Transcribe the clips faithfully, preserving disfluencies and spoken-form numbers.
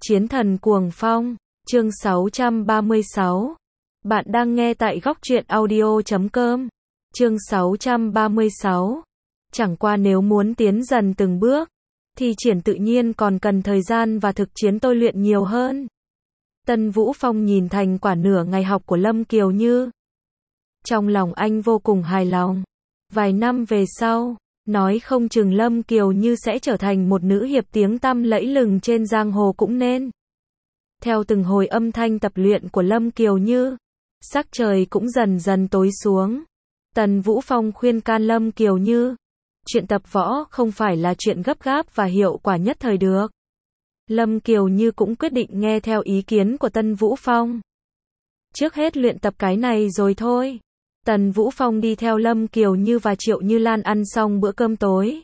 Chiến thần cuồng phong, chương sáu trăm ba mươi sáu. Bạn đang nghe tại góc truyện audio chấm com. Chương sáu trăm ba mươi sáu. Chẳng qua nếu muốn tiến dần từng bước, thì triển tự nhiên còn cần thời gian và thực chiến tôi luyện nhiều hơn. Tân Vũ Phong nhìn thành quả nửa ngày học của Lâm Kiều Như. Trong lòng anh vô cùng hài lòng. Vài năm về sau, nói không chừng Lâm Kiều Như sẽ trở thành một nữ hiệp tiếng tăm lẫy lừng trên giang hồ cũng nên. Theo từng hồi âm thanh tập luyện của Lâm Kiều Như, sắc trời cũng dần dần tối xuống. Tần Vũ Phong khuyên can Lâm Kiều Như, chuyện tập võ không phải là chuyện gấp gáp và hiệu quả nhất thời được. Lâm Kiều Như cũng quyết định nghe theo ý kiến của Tân Vũ Phong. Trước hết luyện tập cái này rồi thôi. Tần Vũ Phong đi theo Lâm Kiều Như và Triệu Như Lan ăn xong bữa cơm tối,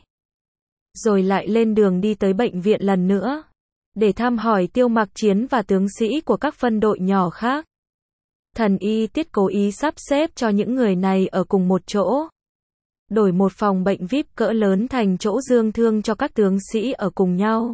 rồi lại lên đường đi tới bệnh viện lần nữa, để thăm hỏi Tiêu Mặc Chiến và tướng sĩ của các phân đội nhỏ khác. Thần y Tiết cố ý sắp xếp cho những người này ở cùng một chỗ, đổi một phòng bệnh vi ai pi cỡ lớn thành chỗ dưỡng thương cho các tướng sĩ ở cùng nhau.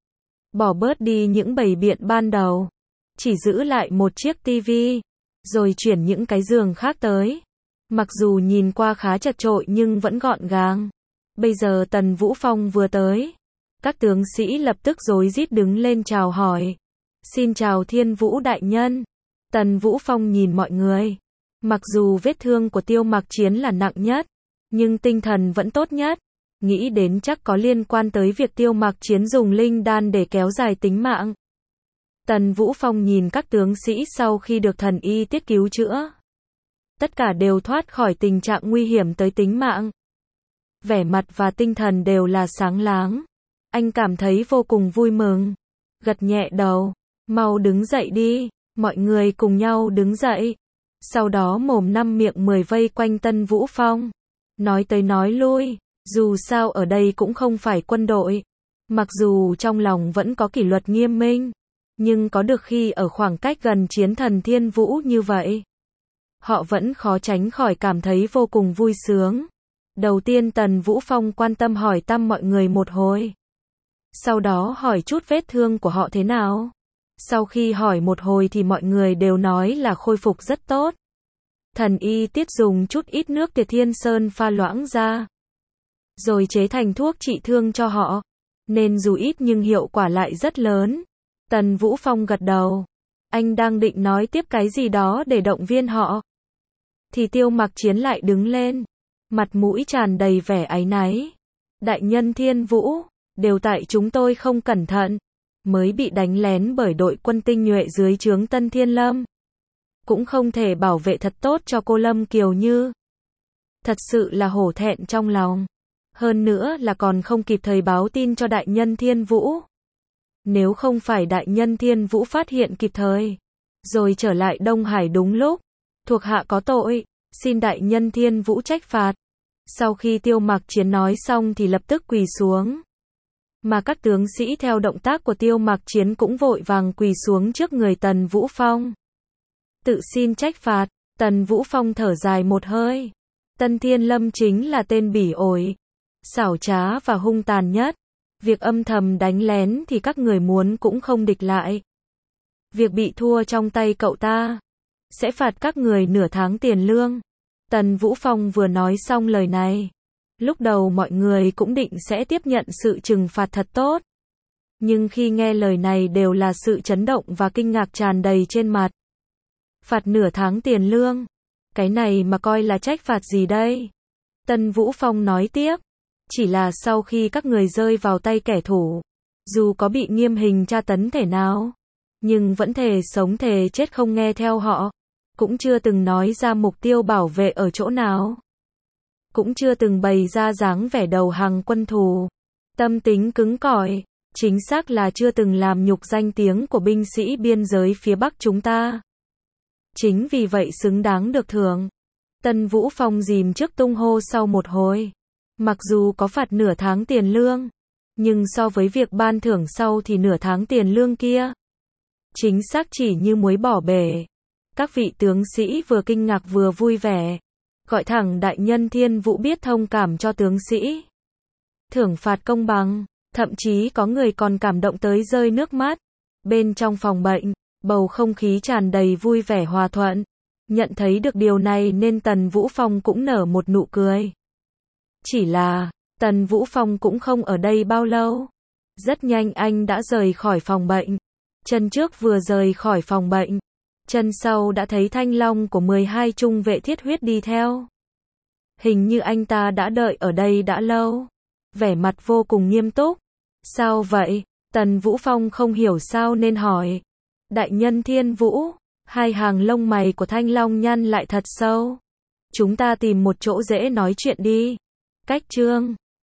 Bỏ bớt đi những bày biện ban đầu, chỉ giữ lại một chiếc tivi, rồi chuyển những cái giường khác tới. Mặc dù nhìn qua khá chật chội nhưng vẫn gọn gàng. Bây giờ Tần Vũ Phong vừa tới, các tướng sĩ lập tức rối rít đứng lên chào hỏi. Xin chào Thiên Vũ đại nhân. Tần Vũ Phong nhìn mọi người. Mặc dù vết thương của Tiêu Mặc Chiến là nặng nhất, nhưng tinh thần vẫn tốt nhất. Nghĩ đến chắc có liên quan tới việc Tiêu Mặc Chiến dùng linh đan để kéo dài tính mạng. Tần Vũ Phong nhìn các tướng sĩ sau khi được thần y Tiết cứu chữa, tất cả đều thoát khỏi tình trạng nguy hiểm tới tính mạng. Vẻ mặt và tinh thần đều là sáng láng. Anh cảm thấy vô cùng vui mừng. Gật nhẹ đầu. Mau đứng dậy đi. Mọi người cùng nhau đứng dậy. Sau đó mồm năm miệng mười vây quanh Tân Vũ Phong. Nói tới nói lui. Dù sao ở đây cũng không phải quân đội. Mặc dù trong lòng vẫn có kỷ luật nghiêm minh, nhưng có được khi ở khoảng cách gần chiến thần Thiên Vũ như vậy, họ vẫn khó tránh khỏi cảm thấy vô cùng vui sướng. Đầu tiên Tần Vũ Phong quan tâm hỏi thăm mọi người một hồi. Sau đó hỏi chút vết thương của họ thế nào. Sau khi hỏi một hồi thì mọi người đều nói là khôi phục rất tốt. Thần y Tiết dùng chút ít nước Tiệt Thiên Sơn pha loãng ra, rồi chế thành thuốc trị thương cho họ. Nên dù ít nhưng hiệu quả lại rất lớn. Tần Vũ Phong gật đầu. Anh đang định nói tiếp cái gì đó để động viên họ, thì Tiêu Mặc Chiến lại đứng lên, mặt mũi tràn đầy vẻ áy náy. Đại nhân Thiên Vũ, đều tại chúng tôi không cẩn thận, mới bị đánh lén bởi đội quân tinh nhuệ dưới trướng Tân Thiên Lâm. Cũng không thể bảo vệ thật tốt cho cô Lâm Kiều Như. Thật sự là hổ thẹn trong lòng. Hơn nữa là còn không kịp thời báo tin cho đại nhân Thiên Vũ. Nếu không phải đại nhân Thiên Vũ phát hiện kịp thời, rồi trở lại Đông Hải đúng lúc, thuộc hạ có tội, xin đại nhân Thiên Vũ trách phạt. Sau khi Tiêu Mặc Chiến nói xong thì lập tức quỳ xuống. Mà các tướng sĩ theo động tác của Tiêu Mặc Chiến cũng vội vàng quỳ xuống trước người Tần Vũ Phong. Tự xin trách phạt. Tần Vũ Phong thở dài một hơi. Tân Thiên Lâm chính là tên bỉ ổi, xảo trá và hung tàn nhất. Việc âm thầm đánh lén thì các người muốn cũng không địch lại. Việc bị thua trong tay cậu ta, sẽ phạt các người nửa tháng tiền lương. Tần Vũ Phong vừa nói xong lời này, lúc đầu mọi người cũng định sẽ tiếp nhận sự trừng phạt thật tốt. Nhưng khi nghe lời này đều là sự chấn động và kinh ngạc tràn đầy trên mặt. Phạt nửa tháng tiền lương? Cái này mà coi là trách phạt gì đây? Tần Vũ Phong nói tiếp. Chỉ là sau khi các người rơi vào tay kẻ thù, dù có bị nghiêm hình tra tấn thể nào, nhưng vẫn thề sống thề chết không nghe theo họ. Cũng chưa từng nói ra mục tiêu bảo vệ ở chỗ nào. Cũng chưa từng bày ra dáng vẻ đầu hàng quân thù. Tâm tính cứng cỏi. Chính xác là chưa từng làm nhục danh tiếng của binh sĩ biên giới phía Bắc chúng ta. Chính vì vậy xứng đáng được thưởng. Tần Vũ Phong dìm trước tung hô sau một hồi. Mặc dù có phạt nửa tháng tiền lương, nhưng so với việc ban thưởng sau thì nửa tháng tiền lương kia, chính xác chỉ như muối bỏ bể. Các vị tướng sĩ vừa kinh ngạc vừa vui vẻ, gọi thẳng đại nhân Thiên Vũ biết thông cảm cho tướng sĩ. Thưởng phạt công bằng, thậm chí có người còn cảm động tới rơi nước mắt. Bên trong phòng bệnh, bầu không khí tràn đầy vui vẻ hòa thuận. Nhận thấy được điều này nên Tần Vũ Phong cũng nở một nụ cười. Chỉ là, Tần Vũ Phong cũng không ở đây bao lâu. Rất nhanh anh đã rời khỏi phòng bệnh. Chân trước vừa rời khỏi phòng bệnh, chân sau đã thấy thanh long của mười hai trung vệ thiết huyết đi theo. Hình như anh ta đã đợi ở đây đã lâu. Vẻ mặt vô cùng nghiêm túc. Sao vậy? Tần Vũ Phong không hiểu sao nên hỏi. Đại nhân Thiên Vũ, hai hàng lông mày của thanh long nhăn lại thật sâu. Chúng ta tìm một chỗ dễ nói chuyện đi. Cách chương